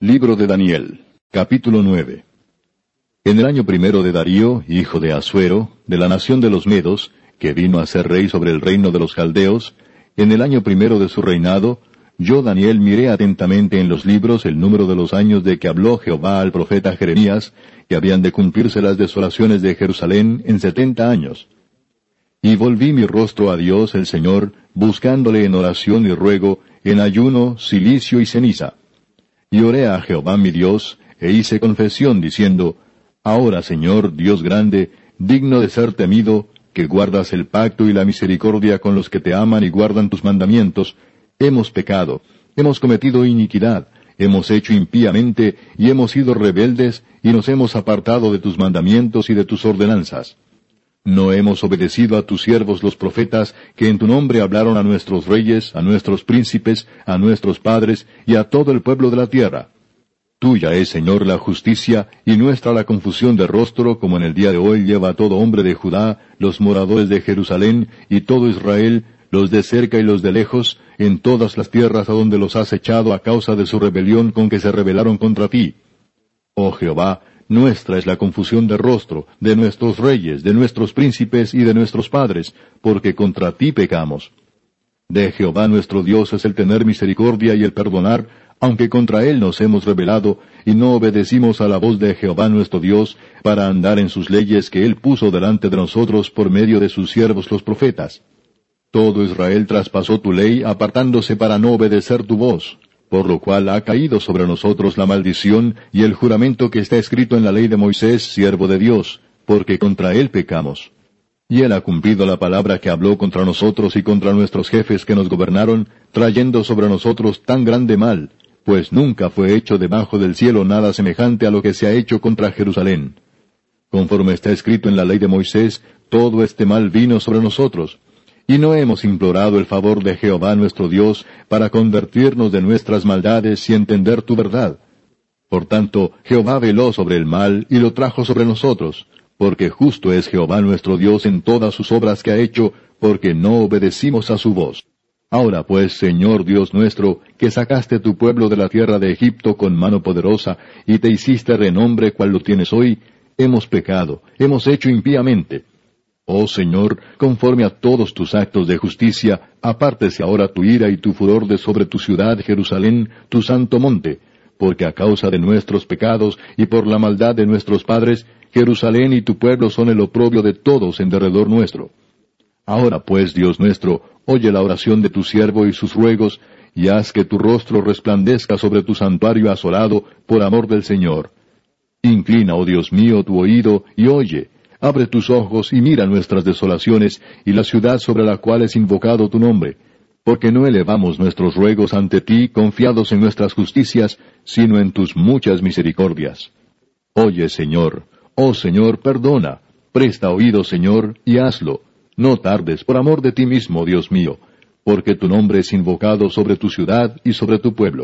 Libro de Daniel, capítulo 9. En el año primero de Darío, hijo de Asuero, de la nación de los Medos, que vino a ser rey sobre el reino de los Caldeos, en el año primero de su reinado, yo Daniel miré atentamente en los libros el número de los años de que habló Jehová al profeta Jeremías, que habían de cumplirse las desolaciones de Jerusalén en 70 años. Y volví mi rostro a Dios el Señor, buscándole en oración y ruego, en ayuno, cilicio y ceniza. Y oré a Jehová mi Dios, e hice confesión, diciendo, Ahora, Señor, Dios grande, digno de ser temido, que guardas el pacto y la misericordia con los que te aman y guardan tus mandamientos, hemos pecado, hemos cometido iniquidad, hemos hecho impíamente, y hemos sido rebeldes, y nos hemos apartado de tus mandamientos y de tus ordenanzas. No hemos obedecido a tus siervos los profetas, que en tu nombre hablaron a nuestros reyes, a nuestros príncipes, a nuestros padres, y a todo el pueblo de la tierra. Tuya es, Señor, la justicia, y nuestra la confusión de rostro, como en el día de hoy lleva todo hombre de Judá, los moradores de Jerusalén, y todo Israel, los de cerca y los de lejos, en todas las tierras a donde los has echado a causa de su rebelión con que se rebelaron contra ti. Oh Jehová, nuestra es la confusión de rostro, de nuestros reyes, de nuestros príncipes y de nuestros padres, porque contra ti pecamos. De Jehová nuestro Dios es el tener misericordia y el perdonar, aunque contra él nos hemos rebelado, y no obedecimos a la voz de Jehová nuestro Dios, para andar en sus leyes que él puso delante de nosotros por medio de sus siervos los profetas. Todo Israel traspasó tu ley, apartándose para no obedecer tu voz, por lo cual ha caído sobre nosotros la maldición y el juramento que está escrito en la ley de Moisés, siervo de Dios, porque contra él pecamos. Y él ha cumplido la palabra que habló contra nosotros y contra nuestros jefes que nos gobernaron, trayendo sobre nosotros tan grande mal, pues nunca fue hecho debajo del cielo nada semejante a lo que se ha hecho contra Jerusalén. Conforme está escrito en la ley de Moisés, todo este mal vino sobre nosotros. Y no hemos implorado el favor de Jehová nuestro Dios para convertirnos de nuestras maldades y entender tu verdad. Por tanto, Jehová veló sobre el mal y lo trajo sobre nosotros, porque justo es Jehová nuestro Dios en todas sus obras que ha hecho, porque no obedecimos a su voz. Ahora pues, Señor Dios nuestro, que sacaste tu pueblo de la tierra de Egipto con mano poderosa, y te hiciste renombre cual lo tienes hoy, hemos pecado, hemos hecho impíamente. Oh Señor, conforme a todos tus actos de justicia, apártese ahora tu ira y tu furor de sobre tu ciudad Jerusalén, tu santo monte, porque a causa de nuestros pecados y por la maldad de nuestros padres, Jerusalén y tu pueblo son el oprobio de todos en derredor nuestro. Ahora pues, Dios nuestro, oye la oración de tu siervo y sus ruegos, y haz que tu rostro resplandezca sobre tu santuario asolado, por amor del Señor. Inclina, oh Dios mío, tu oído, y oye. Abre tus ojos y mira nuestras desolaciones, y la ciudad sobre la cual es invocado tu nombre. Porque no elevamos nuestros ruegos ante ti, confiados en nuestras justicias, sino en tus muchas misericordias. Oye, Señor. Oh Señor, perdona. Presta oído, Señor, y hazlo. No tardes, por amor de ti mismo, Dios mío, porque tu nombre es invocado sobre tu ciudad y sobre tu pueblo.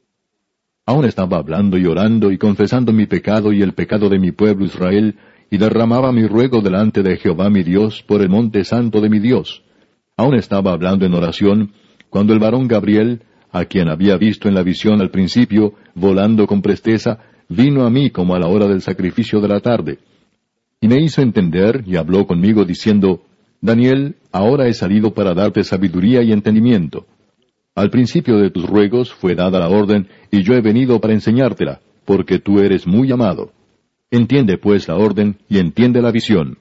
Aún estaba hablando y orando y confesando mi pecado y el pecado de mi pueblo Israel, y derramaba mi ruego delante de Jehová mi Dios por el monte santo de mi Dios. Aún estaba hablando en oración, cuando el varón Gabriel, a quien había visto en la visión al principio, volando con presteza, vino a mí como a la hora del sacrificio de la tarde. Y me hizo entender, y habló conmigo diciendo, Daniel, ahora he salido para darte sabiduría y entendimiento. Al principio de tus ruegos fue dada la orden, y yo he venido para enseñártela, porque tú eres muy amado. Entiende pues la orden, y entiende la visión.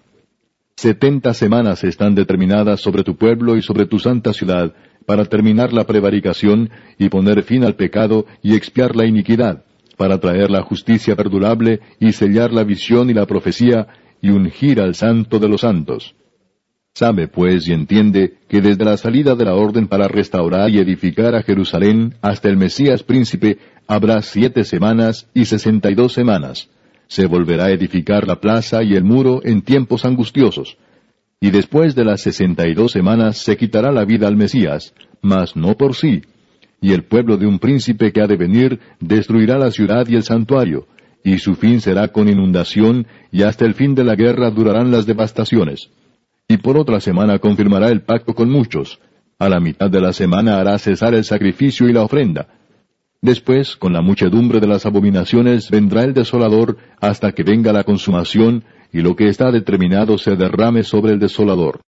70 semanas están determinadas sobre tu pueblo y sobre tu santa ciudad, para terminar la prevaricación, y poner fin al pecado, y expiar la iniquidad, para traer la justicia perdurable, y sellar la visión y la profecía, y ungir al santo de los santos. Sabe pues y entiende que desde la salida de la orden para restaurar y edificar a Jerusalén hasta el Mesías príncipe habrá 7 semanas y 62 semanas. Se volverá a edificar la plaza y el muro en tiempos angustiosos. Y después de las 62 semanas se quitará la vida al Mesías, mas no por sí. Y el pueblo de un príncipe que ha de venir destruirá la ciudad y el santuario, y su fin será con inundación, y hasta el fin de la guerra durarán las devastaciones. Y por otra semana confirmará el pacto con muchos. A la mitad de la semana hará cesar el sacrificio y la ofrenda. Después, con la muchedumbre de las abominaciones, vendrá el desolador hasta que venga la consumación, y lo que está determinado se derrame sobre el desolador.